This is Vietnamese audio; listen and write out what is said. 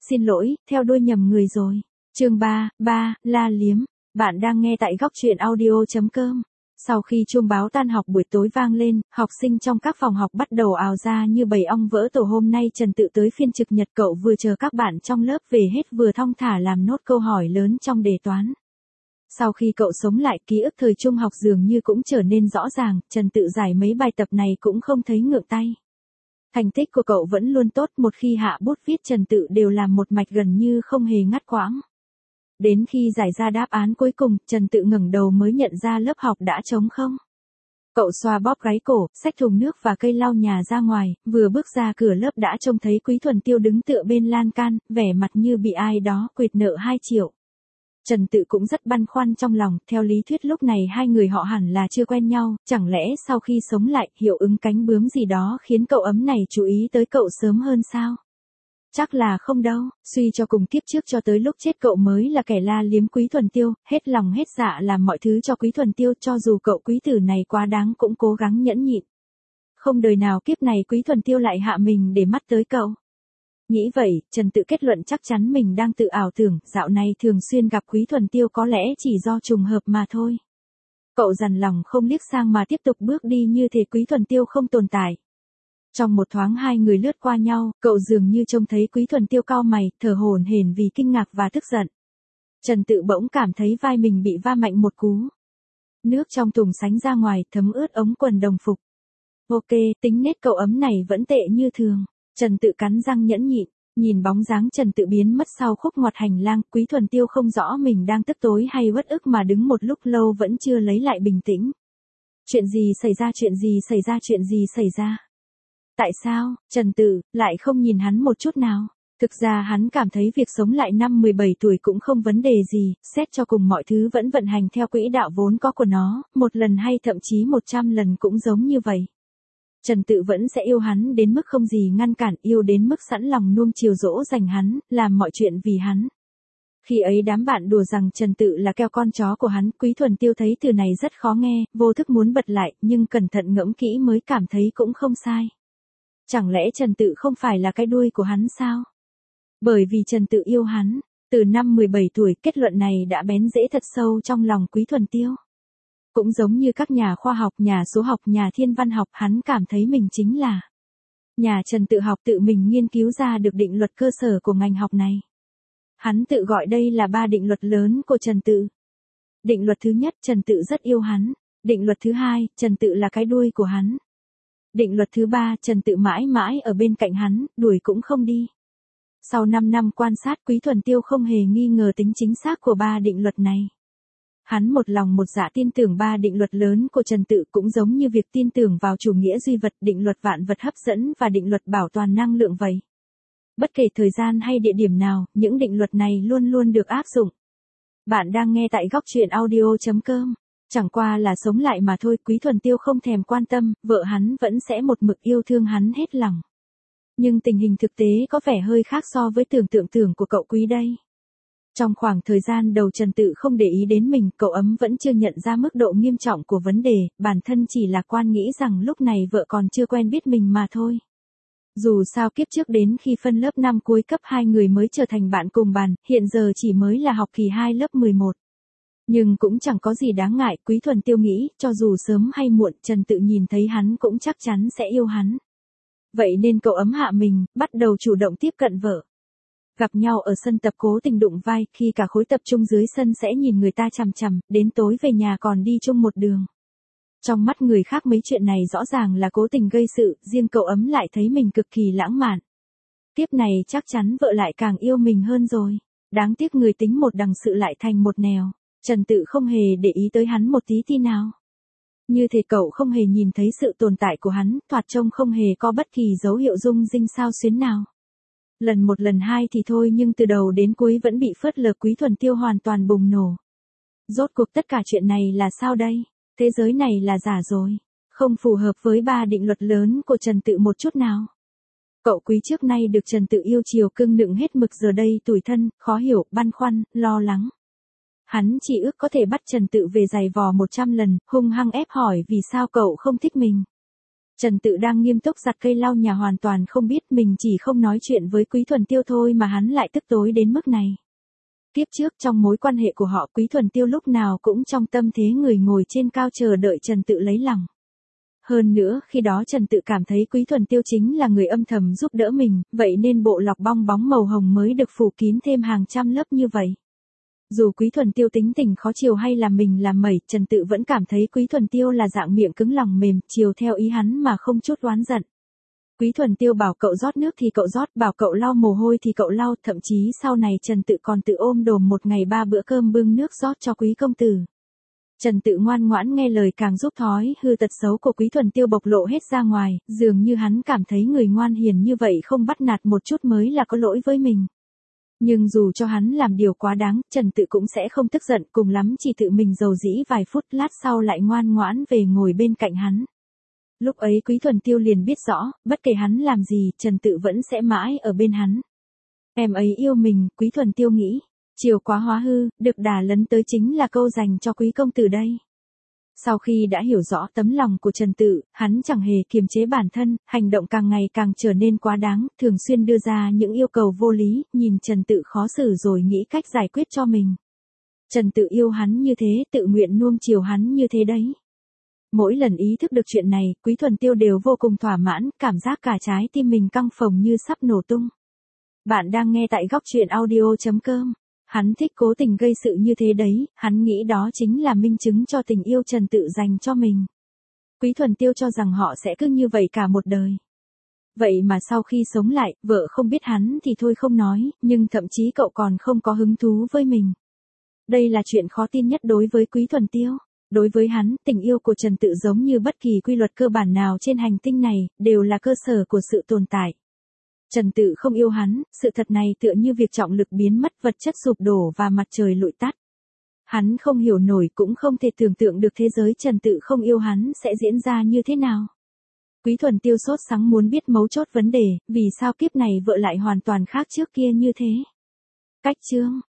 xin lỗi, theo đuôi nhầm người rồi. Chương 3, La Liếm. Bạn đang nghe tại góc truyện audio.com. Sau khi chuông báo tan học buổi tối vang lên, học sinh trong các phòng học bắt đầu ào ra như bầy ong vỡ tổ. Hôm nay Trần Tự tới phiên trực nhật, cậu vừa chờ các bạn trong lớp về hết vừa thong thả làm nốt câu hỏi lớn trong đề toán. Sau khi cậu sống lại, ký ức thời trung học dường như cũng trở nên rõ ràng, Trần Tự giải mấy bài tập này cũng không thấy ngượng tay. Thành tích của cậu vẫn luôn tốt, một khi hạ bút viết Trần Tự đều làm một mạch gần như không hề ngắt quãng. Đến khi giải ra đáp án cuối cùng, Trần Tự ngẩng đầu mới nhận ra lớp học đã trống không. Cậu xoa bóp gáy cổ, xách thùng nước và cây lau nhà ra ngoài, vừa bước ra cửa lớp đã trông thấy Quý Thuần Tiêu đứng tựa bên lan can, vẻ mặt như bị ai đó quỵt nợ 2 triệu. Trần Tự cũng rất băn khoăn trong lòng, theo lý thuyết lúc này hai người họ hẳn là chưa quen nhau, chẳng lẽ sau khi sống lại, hiệu ứng cánh bướm gì đó khiến cậu ấm này chú ý tới cậu sớm hơn sao? Chắc là không đâu, suy cho cùng kiếp trước cho tới lúc chết cậu mới là kẻ la liếm Quý Thuần Tiêu, hết lòng hết dạ làm mọi thứ cho Quý Thuần Tiêu, cho dù cậu quý tử này quá đáng cũng cố gắng nhẫn nhịn. Không đời nào kiếp này Quý Thuần Tiêu lại hạ mình để mắt tới cậu. Nghĩ vậy, Trần Tự kết luận chắc chắn mình đang tự ảo tưởng, dạo này thường xuyên gặp Quý Thuần Tiêu có lẽ chỉ do trùng hợp mà thôi. Cậu dằn lòng không liếc sang mà tiếp tục bước đi như thể Quý Thuần Tiêu không tồn tại. Trong một thoáng hai người lướt qua nhau, cậu dường như trông thấy Quý Thuần Tiêu cau mày, thở hổn hển vì kinh ngạc và tức giận. Trần Tự bỗng cảm thấy vai mình bị va mạnh một cú. Nước trong thùng sánh ra ngoài, thấm ướt ống quần đồng phục. Ok, tính nết cậu ấm này vẫn tệ như thường. Trần Tự cắn răng nhẫn nhịn, nhìn bóng dáng Trần Tự biến mất sau khúc ngoặt hành lang, Quý Thuần Tiêu không rõ mình đang tức tối hay uất ức mà đứng một lúc lâu vẫn chưa lấy lại bình tĩnh. Chuyện gì xảy ra, chuyện gì xảy ra, chuyện gì xảy ra? Tại sao, Trần Tự, lại không nhìn hắn một chút nào? Thực ra hắn cảm thấy việc sống lại năm 17 tuổi cũng không vấn đề gì, xét cho cùng mọi thứ vẫn vận hành theo quỹ đạo vốn có của nó, một lần hay thậm chí 100 lần cũng giống như vậy. Trần Tự vẫn sẽ yêu hắn đến mức không gì ngăn cản, yêu đến mức sẵn lòng nuông chiều dỗ dành hắn, làm mọi chuyện vì hắn. Khi ấy đám bạn đùa rằng Trần Tự là keo con chó của hắn, Quý Thuần Tiêu thấy từ này rất khó nghe, vô thức muốn bật lại, nhưng cẩn thận ngẫm kỹ mới cảm thấy cũng không sai. Chẳng lẽ Trần Tự không phải là cái đuôi của hắn sao? Bởi vì Trần Tự yêu hắn, từ năm 17 tuổi, kết luận này đã bén rễ thật sâu trong lòng Quý Thuần Tiêu. Cũng giống như các nhà khoa học, nhà số học, nhà thiên văn học, hắn cảm thấy mình chính là nhà Trần Tự học, tự mình nghiên cứu ra được định luật cơ sở của ngành học này. Hắn tự gọi đây là 3 định luật lớn của Trần Tự. Định luật thứ nhất, Trần Tự rất yêu hắn. Định luật thứ hai, Trần Tự là cái đuôi của hắn. Định luật thứ ba, Trần Tự mãi mãi ở bên cạnh hắn, đuổi cũng không đi. Sau 5 năm quan sát, Quý Thuần Tiêu không hề nghi ngờ tính chính xác của 3 định luật này. Hắn một lòng một dạ tin tưởng 3 định luật lớn của Trần Tự, cũng giống như việc tin tưởng vào chủ nghĩa duy vật, định luật vạn vật hấp dẫn và định luật bảo toàn năng lượng vậy. Bất kể thời gian hay địa điểm nào, những định luật này luôn luôn được áp dụng. Bạn đang nghe tại góc truyện audio.com. Chẳng qua là sống lại mà thôi, Quý Thuần Tiêu không thèm quan tâm, vợ hắn vẫn sẽ một mực yêu thương hắn hết lòng. Nhưng tình hình thực tế có vẻ hơi khác so với tưởng tượng của cậu Quý đây. Trong khoảng thời gian đầu Trần Tự không để ý đến mình, cậu ấm vẫn chưa nhận ra mức độ nghiêm trọng của vấn đề, bản thân chỉ lạc quan nghĩ rằng lúc này vợ còn chưa quen biết mình mà thôi. Dù sao kiếp trước đến khi phân lớp 5 cuối cấp 2 người mới trở thành bạn cùng bàn, hiện giờ chỉ mới là học kỳ 2 lớp 11. Nhưng cũng chẳng có gì đáng ngại, Quý Thuần Tiêu nghĩ, cho dù sớm hay muộn, Trần Tự nhìn thấy hắn cũng chắc chắn sẽ yêu hắn. Vậy nên cậu ấm hạ mình, bắt đầu chủ động tiếp cận vợ. Gặp nhau ở sân tập cố tình đụng vai, khi cả khối tập trung dưới sân sẽ nhìn người ta chằm chằm, đến tối về nhà còn đi chung một đường. Trong mắt người khác mấy chuyện này rõ ràng là cố tình gây sự, riêng cậu ấm lại thấy mình cực kỳ lãng mạn. Tiếp này chắc chắn vợ lại càng yêu mình hơn rồi. Đáng tiếc người tính một đằng sự lại thành một nẻo. Trần Tự không hề để ý tới hắn một tí ti nào. Như thể cậu không hề nhìn thấy sự tồn tại của hắn, thoạt trông không hề có bất kỳ dấu hiệu rung rinh xao xuyến nào. Lần một lần hai thì thôi, nhưng từ đầu đến cuối vẫn bị phớt lờ. Quý Thuần Tiêu hoàn toàn bùng nổ. Rốt cuộc tất cả chuyện này là sao đây? Thế giới này là giả rồi. Không phù hợp với 3 định luật lớn của Trần Tự một chút nào. Cậu Quý trước nay được Trần Tự yêu chiều cưng nựng hết mực, giờ đây tủi thân, khó hiểu, băn khoăn, lo lắng. Hắn chỉ ước có thể bắt Trần Tự về giày vò 100 lần, hung hăng ép hỏi vì sao cậu không thích mình. Trần Tự đang nghiêm túc giặt cây lau nhà hoàn toàn không biết mình chỉ không nói chuyện với Quý Thuần Tiêu thôi mà hắn lại tức tối đến mức này. Tiếp trước trong mối quan hệ của họ Quý Thuần Tiêu lúc nào cũng trong tâm thế người ngồi trên cao chờ đợi Trần Tự lấy lòng. Hơn nữa khi đó Trần Tự cảm thấy Quý Thuần Tiêu chính là người âm thầm giúp đỡ mình, vậy nên bộ lọc bong bóng màu hồng mới được phủ kín thêm hàng trăm lớp như vậy. Dù Quý Thuần Tiêu tính tình khó chiều hay là mình làm mẩy, Trần Tự vẫn cảm thấy Quý Thuần Tiêu là dạng miệng cứng lòng mềm, chiều theo ý hắn mà không chút oán giận. Quý Thuần Tiêu bảo cậu rót nước thì cậu rót, bảo cậu lau mồ hôi thì cậu lau, thậm chí sau này Trần Tự còn tự ôm đồm một ngày 3 bữa cơm bưng nước rót cho Quý công tử. Trần Tự ngoan ngoãn nghe lời càng giúp thói hư tật xấu của Quý Thuần Tiêu bộc lộ hết ra ngoài, dường như hắn cảm thấy người ngoan hiền như vậy không bắt nạt một chút mới là có lỗi với mình. Nhưng dù cho hắn làm điều quá đáng, Trần Tự cũng sẽ không tức giận, cùng lắm chỉ tự mình dầu dĩ vài phút, lát sau lại ngoan ngoãn về ngồi bên cạnh hắn. Lúc ấy Quý Thuần Tiêu liền biết rõ, bất kể hắn làm gì, Trần Tự vẫn sẽ mãi ở bên hắn. Em ấy yêu mình, Quý Thuần Tiêu nghĩ. Chiều quá hóa hư, được đà lấn tới chính là câu dành cho Quý công tử đây. Sau khi đã hiểu rõ tấm lòng của Trần Tự, hắn chẳng hề kiềm chế bản thân, hành động càng ngày càng trở nên quá đáng, thường xuyên đưa ra những yêu cầu vô lý, nhìn Trần Tự khó xử rồi nghĩ cách giải quyết cho mình. Trần Tự yêu hắn như thế, tự nguyện nuông chiều hắn như thế đấy. Mỗi lần ý thức được chuyện này, Quý Thuần Tiêu đều vô cùng thỏa mãn, cảm giác cả trái tim mình căng phồng như sắp nổ tung. Bạn đang nghe tại góc truyện audio.com. Hắn thích cố tình gây sự như thế đấy, hắn nghĩ đó chính là minh chứng cho tình yêu Trần Tự dành cho mình. Quý Thuần Tiêu cho rằng họ sẽ cứ như vậy cả một đời. Vậy mà sau khi sống lại, vợ không biết hắn thì thôi không nói, nhưng thậm chí cậu còn không có hứng thú với mình. Đây là chuyện khó tin nhất đối với Quý Thuần Tiêu. Đối với hắn, tình yêu của Trần Tự giống như bất kỳ quy luật cơ bản nào trên hành tinh này, đều là cơ sở của sự tồn tại. Trần Tự không yêu hắn, sự thật này tựa như việc trọng lực biến mất, vật chất sụp đổ và mặt trời lụi tắt. Hắn không hiểu nổi cũng không thể tưởng tượng được thế giới Trần Tự không yêu hắn sẽ diễn ra như thế nào. Quý Thuần Tiêu sốt sắng muốn biết mấu chốt vấn đề, vì sao kiếp này vợ lại hoàn toàn khác trước kia như thế. Cách chương